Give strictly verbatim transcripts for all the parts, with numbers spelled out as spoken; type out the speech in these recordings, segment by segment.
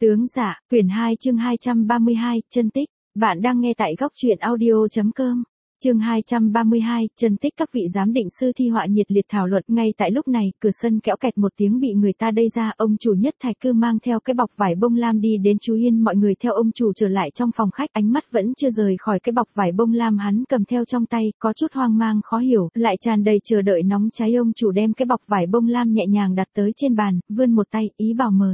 Tướng dạ, quyển hai chương hai trăm ba mươi hai, chân tích. Bạn đang nghe tại góc truyện audio.com. Chương hai trăm ba mươi hai, chân tích. Các vị giám định sư thi họa nhiệt liệt thảo luận. Ngay tại lúc này, cửa sân kẽo kẹt một tiếng bị người ta đẩy ra. Ông chủ Nhất Thạch Cư mang theo cái bọc vải bông lam đi đến Chú Yên. Mọi người theo ông chủ trở lại trong phòng khách. Ánh mắt vẫn chưa rời khỏi cái bọc vải bông lam hắn cầm theo trong tay. Có chút hoang mang khó hiểu, lại tràn đầy chờ đợi nóng cháy. Ông chủ đem cái bọc vải bông lam nhẹ nhàng đặt tới trên bàn, vươn một tay, ý bảo mời.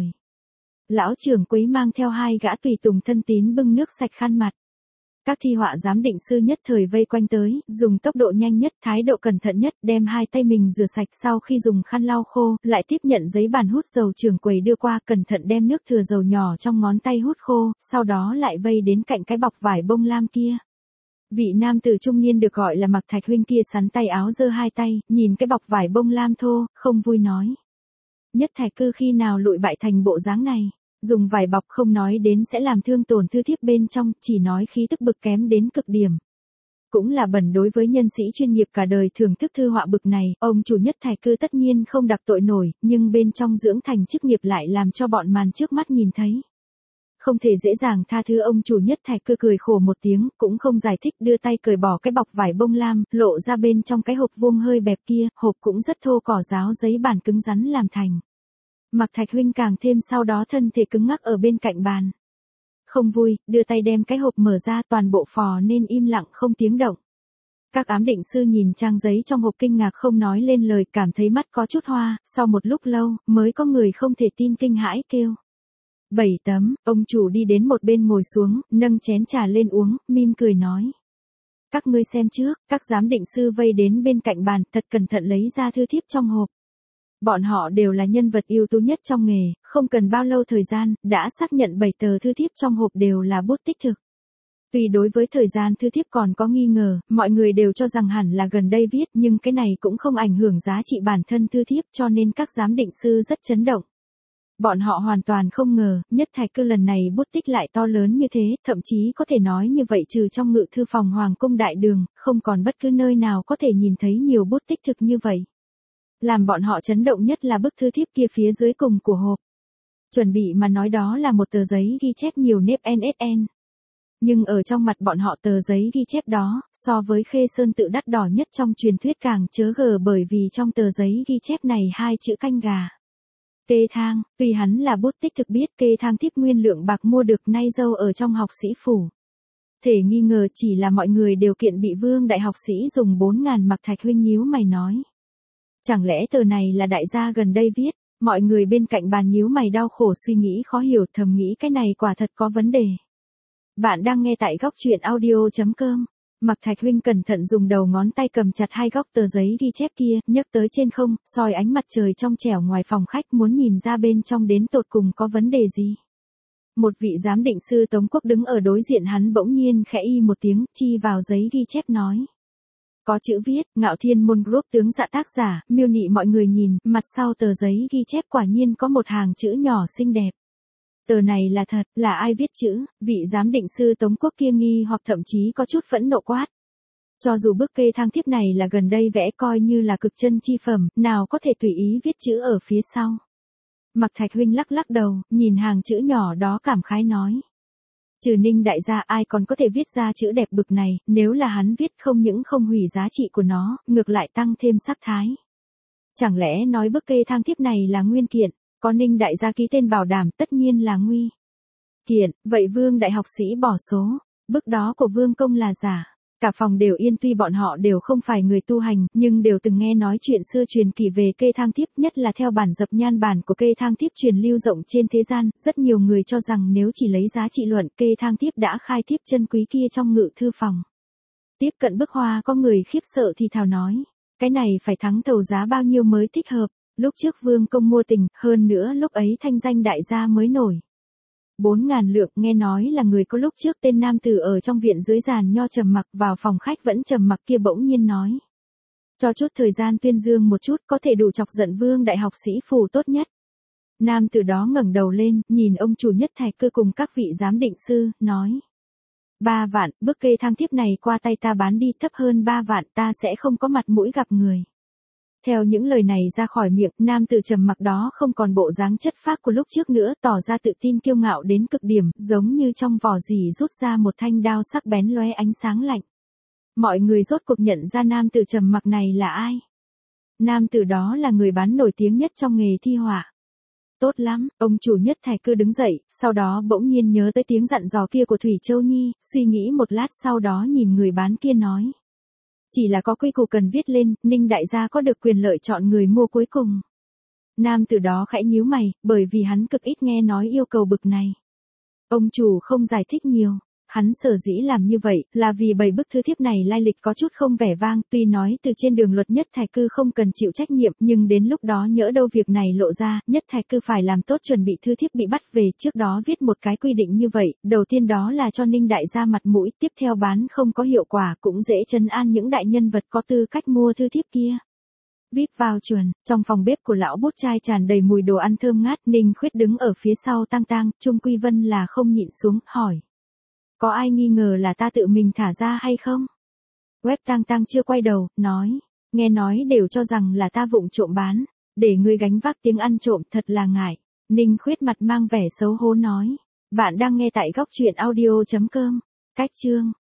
Lão trưởng quỹ mang theo hai gã tùy tùng thân tín bưng nước sạch khăn mặt. Các thi họa giám định sư nhất thời vây quanh tới, dùng tốc độ nhanh nhất, thái độ cẩn thận nhất, đem hai tay mình rửa sạch. Sau khi dùng khăn lau khô, lại tiếp nhận giấy bàn hút dầu trưởng quầy đưa qua, cẩn thận đem nước thừa dầu nhỏ trong ngón tay hút khô, sau đó lại vây đến cạnh cái bọc vải bông lam kia. Vị nam tử trung niên được gọi là Mạc Thạch huynh kia sắn tay áo giơ hai tay, nhìn cái bọc vải bông lam thô, không vui nói: Nhất Thạch Cư khi nào lụi bại thành bộ dáng này? Dùng vải bọc không nói đến sẽ làm thương tổn thư thiếp bên trong, chỉ nói khí tức bực kém đến cực điểm. Cũng là bẩn đối với nhân sĩ chuyên nghiệp cả đời thưởng thức thư họa bực này, ông chủ Nhất Thạch Cư tất nhiên không đặc tội nổi, nhưng bên trong dưỡng thành chức nghiệp lại làm cho bọn màn trước mắt nhìn thấy. Không thể dễ dàng tha thứ. Ông chủ Nhất Thạch Cư cười khổ một tiếng, cũng không giải thích, đưa tay cởi bỏ cái bọc vải bông lam, lộ ra bên trong cái hộp vuông hơi bẹp kia, hộp cũng rất thô cỏ ráo giấy bản cứng rắn làm thành. Mạc Thạch huynh càng thêm sau đó thân thể cứng ngắc ở bên cạnh bàn. Không vui, đưa tay đem cái hộp mở ra, toàn bộ phò nên im lặng không tiếng động. Các ám định sư nhìn trang giấy trong hộp kinh ngạc không nói lên lời, cảm thấy mắt có chút hoa, sau một lúc lâu, mới có người không thể tin kinh hãi kêu. Bảy tấm, ông chủ đi đến một bên ngồi xuống, nâng chén trà lên uống, mỉm cười nói. Các ngươi xem trước. Các giám định sư vây đến bên cạnh bàn, thật cẩn thận lấy ra thư thiếp trong hộp. Bọn họ đều là nhân vật ưu tú nhất trong nghề, không cần bao lâu thời gian, đã xác nhận bảy tờ thư thiếp trong hộp đều là bút tích thực. Tuy đối với thời gian thư thiếp còn có nghi ngờ, mọi người đều cho rằng hẳn là gần đây viết, nhưng cái này cũng không ảnh hưởng giá trị bản thân thư thiếp, cho nên các giám định sư rất chấn động. Bọn họ hoàn toàn không ngờ, Nhất Thạch Cư lần này bút tích lại to lớn như thế, thậm chí có thể nói như vậy trừ trong ngự thư phòng Hoàng cung đại đường, không còn bất cứ nơi nào có thể nhìn thấy nhiều bút tích thực như vậy. Làm bọn họ chấn động nhất là bức thư thiếp kia phía dưới cùng của hộp. Chuẩn bị mà nói đó là một tờ giấy ghi chép nhiều nếp en ét en. Nhưng ở trong mặt bọn họ tờ giấy ghi chép đó, so với Khê Sơn tự đắt đỏ nhất trong truyền thuyết càng chớ gờ, bởi vì trong tờ giấy ghi chép này hai chữ canh gà. Kê thang, tuy hắn là bút tích thực biết kê thang thiếp nguyên lượng bạc mua được nay dâu ở trong học sĩ phủ. Thể nghi ngờ chỉ là mọi người đều kiện bị Vương đại học sĩ dùng bốn ngàn. Mạc Thạch huynh nhíu mày nói. Chẳng lẽ tờ này là đại gia gần đây viết? Mọi người bên cạnh bàn nhíu mày đau khổ suy nghĩ khó hiểu, thầm nghĩ cái này quả thật có vấn đề. Bạn đang nghe tại góc truyện audio.com. Mạc Thạch huynh cẩn thận dùng đầu ngón tay cầm chặt hai góc tờ giấy ghi chép kia, nhấc tới trên không, soi ánh mặt trời trong trẻo ngoài phòng khách, muốn nhìn ra bên trong đến tột cùng có vấn đề gì. Một vị giám định sư Tống Quốc đứng ở đối diện hắn bỗng nhiên khẽ y một tiếng, chi vào giấy ghi chép nói. Có chữ viết, Ngạo Thiên Môn Group tướng dạ tác giả, miêu nị. Mọi người nhìn, mặt sau tờ giấy ghi chép quả nhiên có một hàng chữ nhỏ xinh đẹp. Tờ này là thật, là ai viết chữ? Vị giám định sư Tống Quốc kia nghi hoặc thậm chí có chút phẫn nộ quát. Cho dù bức kê thang thiếp này là gần đây vẽ coi như là cực chân chi phẩm, nào có thể tùy ý viết chữ ở phía sau. Mạc Thạch huynh lắc lắc đầu, nhìn hàng chữ nhỏ đó cảm khái nói. Trừ Ninh đại gia ai còn có thể viết ra chữ đẹp bực này, nếu là hắn viết không những không hủy giá trị của nó, ngược lại tăng thêm sắc thái. Chẳng lẽ nói bức kê thang thiếp này là nguyên kiện, có Ninh đại gia ký tên bảo đảm tất nhiên là nguy kiện, vậy Vương đại học sĩ bỏ số, bức đó của Vương công là giả. Cả phòng đều yên, tuy bọn họ đều không phải người tu hành, nhưng đều từng nghe nói chuyện xưa truyền kỳ về kê thang thiếp, nhất là theo bản dập nhan bản của kê thang thiếp truyền lưu rộng trên thế gian, rất nhiều người cho rằng nếu chỉ lấy giá trị luận, kê thang thiếp đã khai thiếp chân quý kia trong ngự thư phòng. Tiếp cận bức hoa có người khiếp sợ thì thào nói, cái này phải thắng thầu giá bao nhiêu mới thích hợp, lúc trước Vương công mua tình, hơn nữa lúc ấy thanh danh đại gia mới nổi. Bốn ngàn lượng, nghe nói là người có lúc trước tên nam tử ở trong viện dưới giàn nho trầm mặc, vào phòng khách vẫn trầm mặc kia bỗng nhiên nói. Cho chút thời gian tuyên dương một chút có thể đủ chọc giận Vương đại học sĩ phủ tốt nhất. Nam tử đó ngẩng đầu lên, nhìn ông chủ Nhất Thạch Cư cùng các vị giám định sư, nói. Ba vạn, bức kê thang thiếp này qua tay ta bán đi thấp hơn ba vạn ta sẽ không có mặt mũi gặp người. Theo những lời này ra khỏi miệng, nam tử trầm mặc đó không còn bộ dáng chất phác của lúc trước nữa, tỏ ra tự tin kiêu ngạo đến cực điểm, giống như trong vỏ dì rút ra một thanh đao sắc bén lóe ánh sáng lạnh. Mọi người rốt cuộc nhận ra nam tử trầm mặc này là ai. Nam tử đó là người bán nổi tiếng nhất trong nghề thi họa. Tốt lắm, ông chủ Nhất Thạch Cư đứng dậy, sau đó bỗng nhiên nhớ tới tiếng dặn dò kia của Thủy Châu Nhi, suy nghĩ một lát sau đó nhìn người bán kia nói. Chỉ là có quy củ cần viết lên, Ninh đại gia có được quyền lợi chọn người mua cuối cùng. Nam tử đó khẽ nhíu mày, bởi vì hắn cực ít nghe nói yêu cầu bực này. Ông chủ không giải thích nhiều. Hắn sở dĩ làm như vậy, là vì bảy bức thư thiếp này lai lịch có chút không vẻ vang, tuy nói từ trên đường luật Nhất Thạch Cư không cần chịu trách nhiệm, nhưng đến lúc đó nhỡ đâu việc này lộ ra, Nhất Thạch Cư phải làm tốt chuẩn bị thư thiếp bị bắt về, trước đó viết một cái quy định như vậy, đầu tiên đó là cho Ninh đại gia mặt mũi, tiếp theo bán không có hiệu quả cũng dễ trấn an những đại nhân vật có tư cách mua thư thiếp kia. vê i pê vào chuẩn, trong phòng bếp của lão bút trai tràn đầy mùi đồ ăn thơm ngát, Ninh Khuyết đứng ở phía sau Tang Tang, Trung Quy Vân là không nhịn xuống, hỏi. Có ai nghi ngờ là ta tự mình thả ra hay không? Web Tang Tang chưa quay đầu, nói, nghe nói đều cho rằng là ta vụng trộm bán, để ngươi gánh vác tiếng ăn trộm thật là ngại. Ninh Khuyết mặt mang vẻ xấu hổ nói, bạn đang nghe tại góc truyện audio chấm com, cách chương.